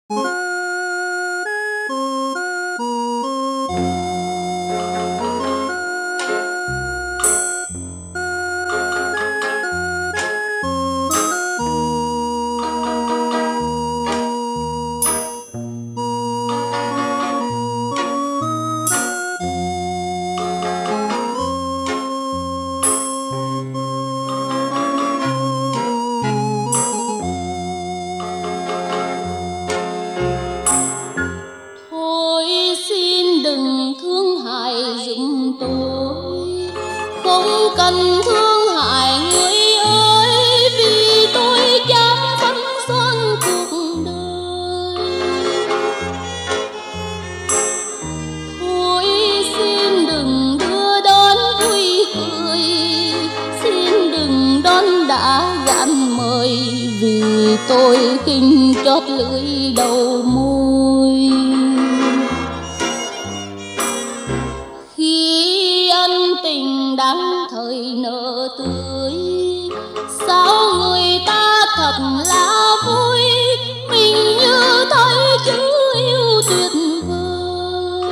Thôi xin đừng thương hại giùm tôi, không cần thương hại người ơi, vì tôi dám phấn son cuộc đời. Thôi xin đừng đưa đón vui cười, xin đừng đón đã gạn mời, vì tôi khinh chót lưỡi đầu môi. Khi ân tình đang thời nở tươi, sao người ta thật là vui, mình như thấy chữ yêu tuyệt vời.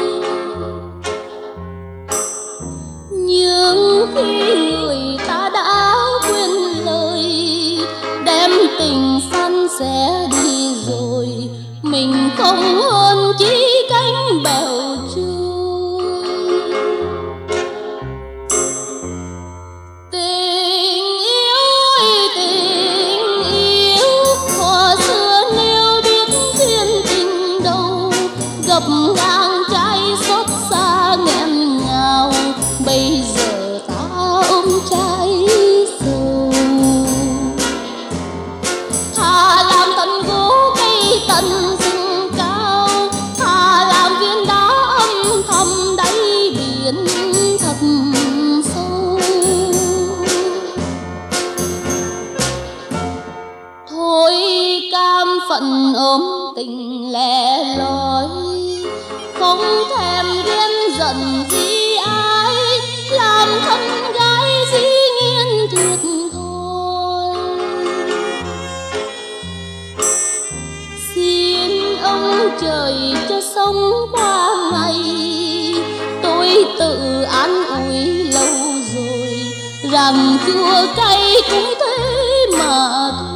Nhưng khi người ta đã quên lời, đem tình săn sẻ đi rồi, mình không hơn chỉ cánh bèo trôi. Tình yêu thuở xưa nếu biết duyên tình đâu, gập ngang trái xót xa nghẹn ngào, bây giờ ta ôm trái sầu. Thà làm thân gỗ cây tận rừng cao, thà làm viên đá âm thầm đáy biển thật sâu. Thôi cam phận ôm tình lẻ loi, không thèm ghen giận gì ai, làm thân gái dĩ nhiên thiệt thôi. Xin ông trời cho sống qua ngày, tôi tự an ủi lâu rồi, rằng chua cay cũng thế mà thôi.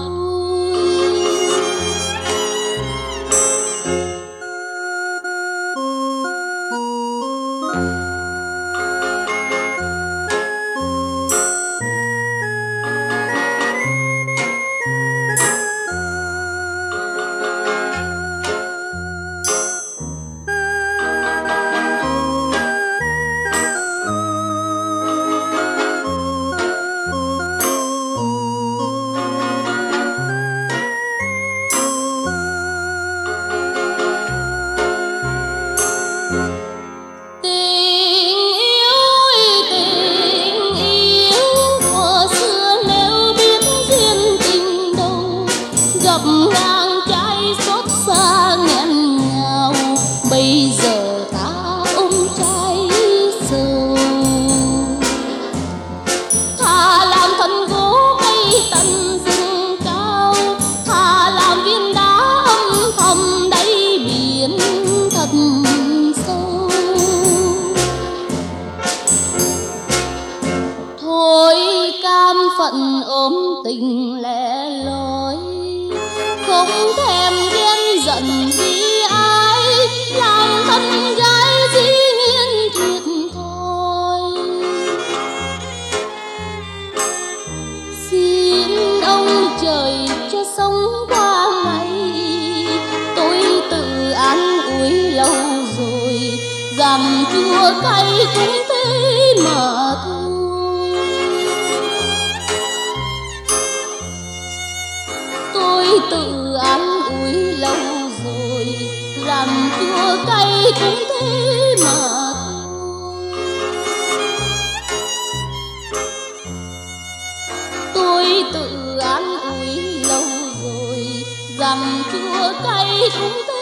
Gập ngang trái xót xa nghẹn ngào, bây giờ ta ôm trái sầu. Thà làm thân gỗ cây tận rừng cao, thà làm viên đá âm thầm đáy biển thật sâu. Thôi cam phận ôm tình lẻ loi, không thèm ghen giận gì ai, làm thân gái dĩ nhiên thiệt thôi. Xin ông trời cho sống qua ngày, tôi tự an ủi lâu rồi, rằng chua cay cũng thế mà thôi. Tôi tự an ủi lâu rồi, rằng chua cay cũng thế mà thôi. Tôi tự an ủi lâu rồi, rằng chua cay cũng thế